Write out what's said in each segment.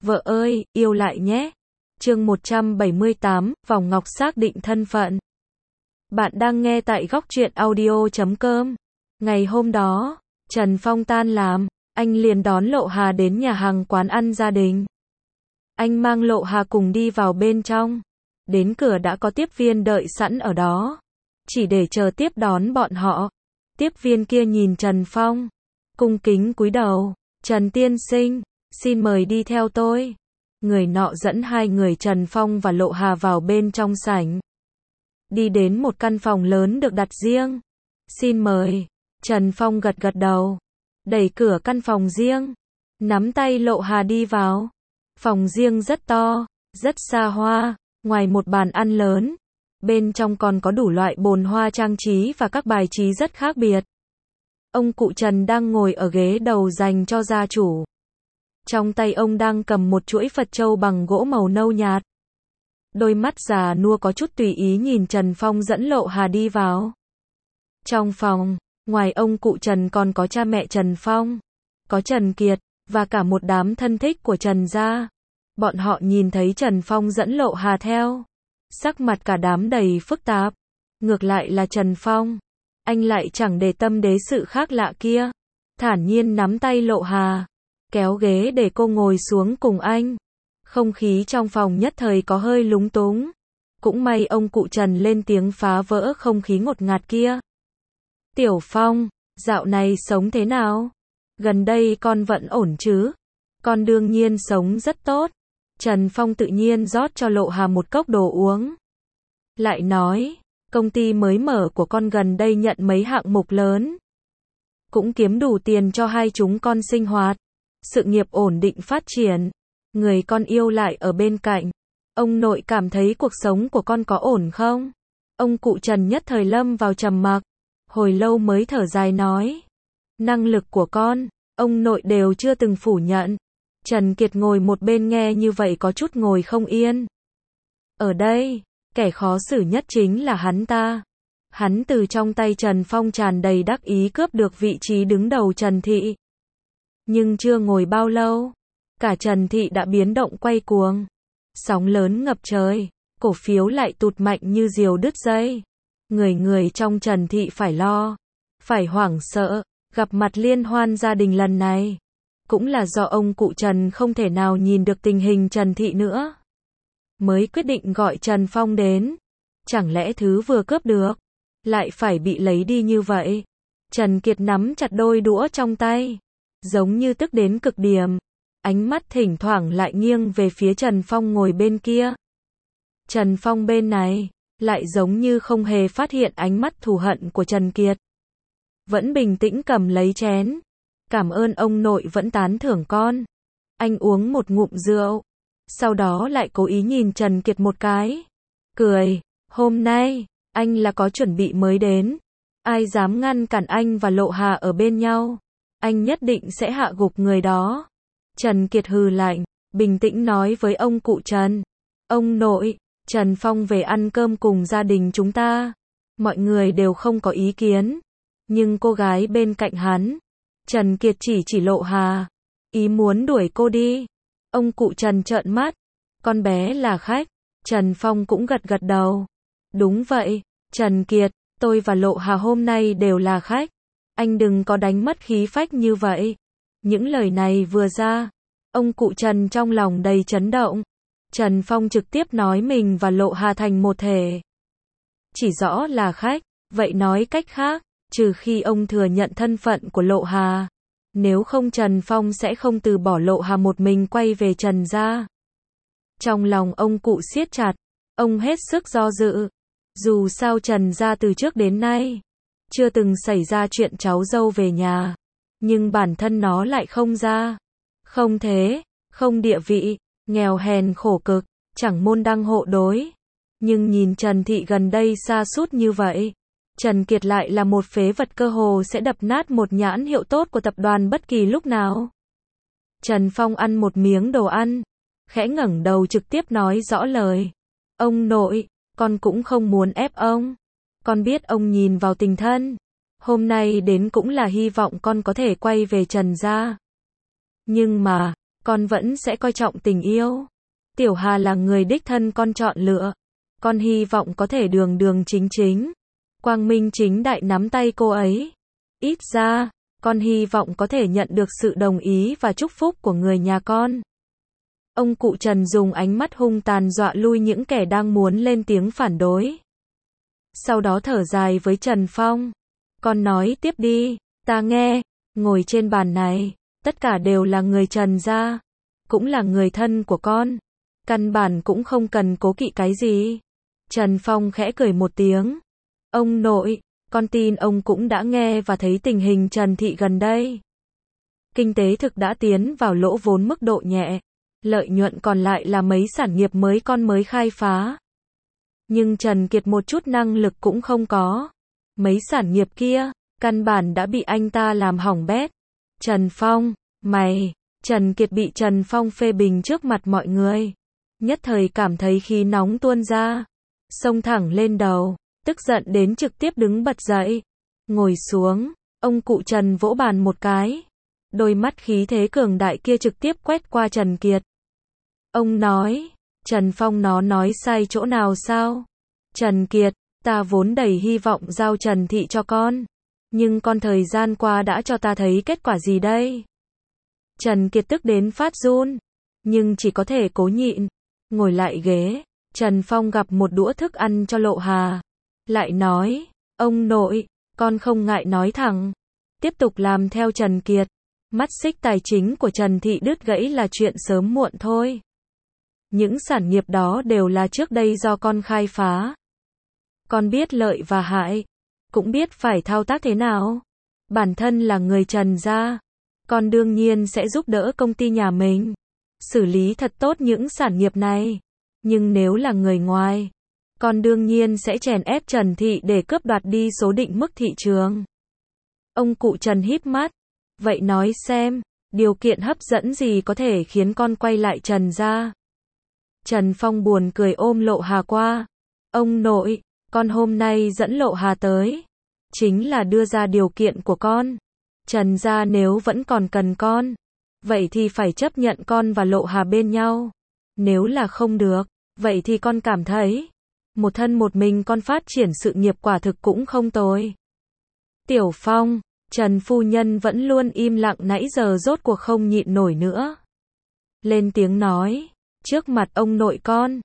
Vợ ơi, yêu lại nhé. Chương 178, Vòng Ngọc xác định thân phận. Bạn đang nghe tại góc truyện audio.com. Ngày hôm đó, Trần Phong tan làm, anh liền đón Lộ Hà đến nhà hàng quán ăn gia đình. Anh mang Lộ Hà cùng đi vào bên trong. Đến cửa đã có tiếp viên đợi sẵn ở đó, chỉ để chờ tiếp đón bọn họ. Tiếp viên kia nhìn Trần Phong, cung kính cúi đầu. Trần tiên sinh, xin mời đi theo tôi. Người nọ dẫn hai người Trần Phong và Lộ Hà vào bên trong sảnh. Đi đến một căn phòng lớn được đặt riêng. Xin mời. Trần Phong gật gật đầu, đẩy cửa căn phòng riêng, nắm tay Lộ Hà đi vào. Phòng riêng rất to, rất xa hoa, ngoài một bàn ăn lớn, bên trong còn có đủ loại bồn hoa trang trí và các bài trí rất khác biệt. Ông cụ Trần đang ngồi ở ghế đầu dành cho gia chủ. Trong tay ông đang cầm một chuỗi Phật châu bằng gỗ màu nâu nhạt. Đôi mắt già nua có chút tùy ý nhìn Trần Phong dẫn Lộ Hà đi vào. Trong phòng, ngoài ông cụ Trần còn có cha mẹ Trần Phong, có Trần Kiệt, và cả một đám thân thích của Trần gia. Bọn họ nhìn thấy Trần Phong dẫn Lộ Hà theo, sắc mặt cả đám đầy phức tạp. Ngược lại là Trần Phong, anh lại chẳng để tâm đến sự khác lạ kia, thản nhiên nắm tay Lộ Hà, kéo ghế để cô ngồi xuống cùng anh. Không khí trong phòng nhất thời có hơi lúng túng. Cũng may ông cụ Trần lên tiếng phá vỡ không khí ngột ngạt kia. Tiểu Phong, dạo này sống thế nào? Gần đây con vẫn ổn chứ? Con đương nhiên sống rất tốt. Trần Phong tự nhiên rót cho Lộ Hà một cốc đồ uống. Lại nói, công ty mới mở của con gần đây nhận mấy hạng mục lớn, cũng kiếm đủ tiền cho hai chúng con sinh hoạt. Sự nghiệp ổn định phát triển. Người con yêu lại ở bên cạnh. Ông nội cảm thấy cuộc sống của con có ổn không? Ông cụ Trần nhất thời lâm vào trầm mặc. Hồi lâu mới thở dài nói. Năng lực của con, ông nội đều chưa từng phủ nhận. Trần Kiệt ngồi một bên nghe như vậy có chút ngồi không yên. Ở đây, kẻ khó xử nhất chính là hắn ta. Hắn từ trong tay Trần Phong tràn đầy đắc ý cướp được vị trí đứng đầu Trần Thị. Nhưng chưa ngồi bao lâu, cả Trần Thị đã biến động quay cuồng. Sóng lớn ngập trời, cổ phiếu lại tụt mạnh như diều đứt dây. Người trong Trần Thị phải lo, phải hoảng sợ. Gặp mặt liên hoan gia đình lần này, cũng là do ông cụ Trần không thể nào nhìn được tình hình Trần Thị nữa, mới quyết định gọi Trần Phong đến. Chẳng lẽ thứ vừa cướp được, lại phải bị lấy đi như vậy? Trần Kiệt nắm chặt đôi đũa trong tay, giống như tức đến cực điểm. Ánh mắt thỉnh thoảng lại nghiêng về phía Trần Phong ngồi bên kia. Trần Phong bên này, lại giống như không hề phát hiện ánh mắt thù hận của Trần Kiệt. Vẫn bình tĩnh cầm lấy chén. Cảm ơn ông nội vẫn tán thưởng con. Anh uống một ngụm rượu, sau đó lại cố ý nhìn Trần Kiệt một cái, cười. Hôm nay, anh là có chuẩn bị mới đến. Ai dám ngăn cản anh và Lộ Hà ở bên nhau, anh nhất định sẽ hạ gục người đó. Trần Kiệt hừ lạnh, bình tĩnh nói với ông cụ Trần. Ông nội, Trần Phong về ăn cơm cùng gia đình chúng ta. Mọi người đều không có ý kiến. Nhưng cô gái bên cạnh hắn, Trần Kiệt chỉ Lộ Hà, ý muốn đuổi cô đi. Ông cụ Trần trợn mắt. Con bé là khách. Trần Phong cũng gật gật đầu. Đúng vậy, Trần Kiệt, tôi và Lộ Hà hôm nay đều là khách. Anh đừng có đánh mất khí phách như vậy. Những lời này vừa ra, ông cụ Trần trong lòng đầy chấn động. Trần Phong trực tiếp nói mình và Lộ Hà thành một thể. Chỉ rõ là khách, vậy nói cách khác, trừ khi ông thừa nhận thân phận của Lộ Hà, nếu không Trần Phong sẽ không từ bỏ Lộ Hà một mình quay về Trần gia. Trong lòng ông cụ siết chặt, ông hết sức do dự. Dù sao Trần gia từ trước đến nay chưa từng xảy ra chuyện cháu dâu về nhà, nhưng bản thân nó lại không ra, không thế, không địa vị, nghèo hèn khổ cực, chẳng môn đăng hộ đối. Nhưng nhìn Trần Thị gần đây sa sút như vậy, Trần Kiệt lại là một phế vật cơ hồ sẽ đập nát một nhãn hiệu tốt của tập đoàn bất kỳ lúc nào. Trần Phong ăn một miếng đồ ăn, khẽ ngẩng đầu trực tiếp nói rõ lời. Ông nội, con cũng không muốn ép ông. Con biết ông nhìn vào tình thân. Hôm nay đến cũng là hy vọng con có thể quay về Trần gia. Nhưng mà, con vẫn sẽ coi trọng tình yêu. Tiểu Hà là người đích thân con chọn lựa. Con hy vọng có thể đường đường chính chính, quang minh chính đại nắm tay cô ấy. Ít ra, con hy vọng có thể nhận được sự đồng ý và chúc phúc của người nhà con. Ông cụ Trần dùng ánh mắt hung tàn dọa lui những kẻ đang muốn lên tiếng phản đối. Sau đó thở dài với Trần Phong. Con nói tiếp đi, ta nghe. Ngồi trên bàn này, tất cả đều là người Trần gia, cũng là người thân của con. Căn bản cũng không cần cố kỵ cái gì. Trần Phong khẽ cười một tiếng. Ông nội, con tin ông cũng đã nghe và thấy tình hình Trần thị gần đây. Kinh tế thực đã tiến vào lỗ vốn mức độ nhẹ. Lợi nhuận còn lại là mấy sản nghiệp mới con mới khai phá. Nhưng Trần Kiệt một chút năng lực cũng không có. Mấy sản nghiệp kia, căn bản đã bị anh ta làm hỏng bét. Trần Phong, mày, Trần Kiệt bị Trần Phong phê bình trước mặt mọi người. Nhất thời cảm thấy khí nóng tuôn ra. Xông thẳng lên đầu, tức giận đến trực tiếp đứng bật dậy. Ngồi xuống, ông cụ Trần vỗ bàn một cái. Đôi mắt khí thế cường đại kia trực tiếp quét qua Trần Kiệt. Ông nói, Trần Phong nó nói sai chỗ nào sao? Trần Kiệt, ta vốn đầy hy vọng giao Trần thị cho con. Nhưng con thời gian qua đã cho ta thấy kết quả gì đây? Trần Kiệt tức đến phát run. Nhưng chỉ có thể cố nhịn. Ngồi lại ghế, Trần Phong gặp một đũa thức ăn cho Lộ Hà. Lại nói, ông nội, con không ngại nói thẳng. Tiếp tục làm theo Trần Kiệt. Mắt xích tài chính của Trần thị đứt gãy là chuyện sớm muộn thôi. Những sản nghiệp đó đều là trước đây do con khai phá. Con biết lợi và hại, cũng biết phải thao tác thế nào. Bản thân là người Trần gia, con đương nhiên sẽ giúp đỡ công ty nhà mình xử lý thật tốt những sản nghiệp này. Nhưng nếu là người ngoài, con đương nhiên sẽ chèn ép Trần thị để cướp đoạt đi số định mức thị trường. Ông cụ Trần híp mắt. Vậy nói xem, điều kiện hấp dẫn gì có thể khiến con quay lại Trần gia? Trần Phong buồn cười ôm Lộ Hà qua. Ông nội, con hôm nay dẫn Lộ Hà tới, chính là đưa ra điều kiện của con. Trần gia nếu vẫn còn cần con, vậy thì phải chấp nhận con và Lộ Hà bên nhau. Nếu là không được, vậy thì con cảm thấy, một thân một mình con phát triển sự nghiệp quả thực cũng không tồi. Tiểu Phong, Trần phu nhân vẫn luôn im lặng nãy giờ rốt cuộc không nhịn nổi nữa. Lên tiếng nói, trước mặt ông nội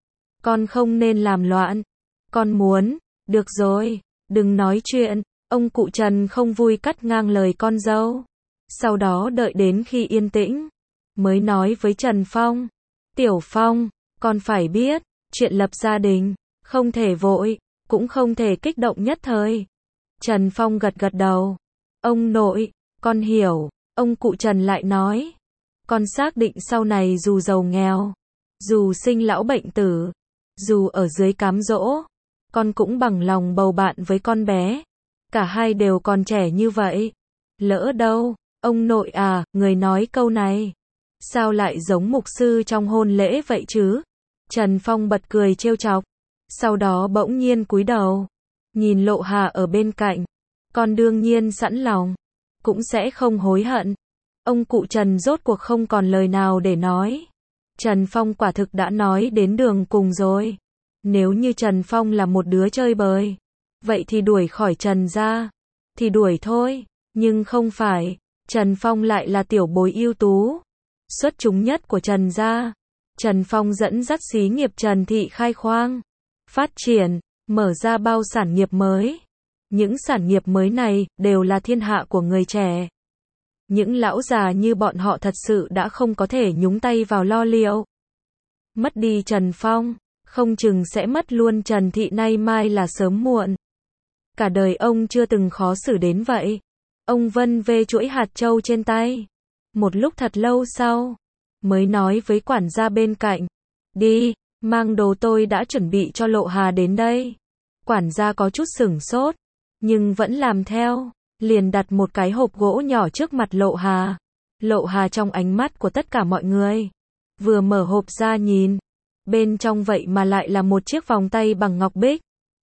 con không nên làm loạn. Con muốn, được rồi, đừng nói chuyện. Ông cụ Trần không vui cắt ngang lời con dâu. Sau đó đợi đến khi yên tĩnh, mới nói với Trần Phong. Tiểu Phong, con phải biết, chuyện lập gia đình, không thể vội, cũng không thể kích động nhất thời. Trần Phong gật gật đầu. Ông nội, con hiểu. Ông cụ Trần lại nói. Con xác định sau này dù giàu nghèo, dù sinh lão bệnh tử, dù ở dưới cám dỗ, con cũng bằng lòng bầu bạn với con bé. Cả hai đều còn trẻ như vậy. Lỡ đâu, ông nội à, người nói câu này. Sao lại giống mục sư trong hôn lễ vậy chứ? Trần Phong bật cười trêu chọc. Sau đó bỗng nhiên cúi đầu. Nhìn Lộ Hà ở bên cạnh. Con đương nhiên sẵn lòng. Cũng sẽ không hối hận. Ông cụ Trần rốt cuộc không còn lời nào để nói. Trần Phong quả thực đã nói đến đường cùng rồi. Nếu như Trần Phong là một đứa chơi bời, vậy thì đuổi khỏi Trần gia. Thì đuổi thôi. Nhưng không phải. Trần Phong lại là tiểu bối ưu tú, xuất chúng nhất của Trần gia. Trần Phong dẫn dắt xí nghiệp Trần thị khai khoang, phát triển, mở ra bao sản nghiệp mới. Những sản nghiệp mới này đều là thiên hạ của người trẻ. Những lão già như bọn họ thật sự đã không có thể nhúng tay vào lo liệu. Mất đi Trần Phong, không chừng sẽ mất luôn Trần thị nay mai là sớm muộn. Cả đời ông chưa từng khó xử đến vậy. Ông vân vê chuỗi hạt châu trên tay. Một lúc thật lâu sau, mới nói với quản gia bên cạnh. Đi, mang đồ tôi đã chuẩn bị cho Lộ Hà đến đây. Quản gia có chút sửng sốt, nhưng vẫn làm theo. Liền đặt một cái hộp gỗ nhỏ trước mặt Lộ Hà. Lộ Hà trong ánh mắt của tất cả mọi người. Vừa mở hộp ra nhìn. Bên trong vậy mà lại là một chiếc vòng tay bằng ngọc bích.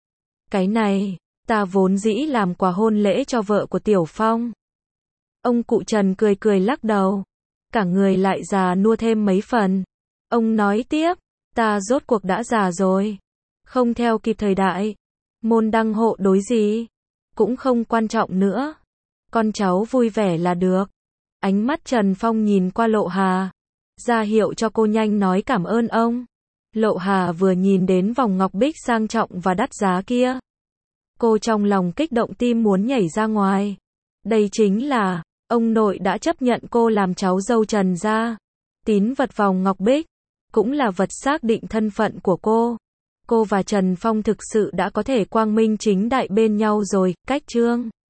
Cái này, ta vốn dĩ làm quà hôn lễ cho vợ của Tiểu Phong. Ông cụ Trần cười cười lắc đầu. cả người lại già nua thêm mấy phần. Ông nói tiếp, ta rốt cuộc đã già rồi, không theo kịp thời đại, môn đăng hộ đối gì, cũng không quan trọng nữa. Con cháu vui vẻ là được. Ánh mắt Trần Phong nhìn qua Lộ Hà, ra hiệu cho cô nhanh nói cảm ơn ông. Lộ Hà vừa nhìn đến vòng ngọc bích sang trọng và đắt giá kia, cô trong lòng kích động tim muốn nhảy ra ngoài. Đây chính là, ông nội đã chấp nhận cô làm cháu dâu Trần gia. Tín vật vòng ngọc bích, cũng là vật xác định thân phận của cô. Cô và Trần Phong thực sự đã có thể quang minh chính đại bên nhau rồi, cách chương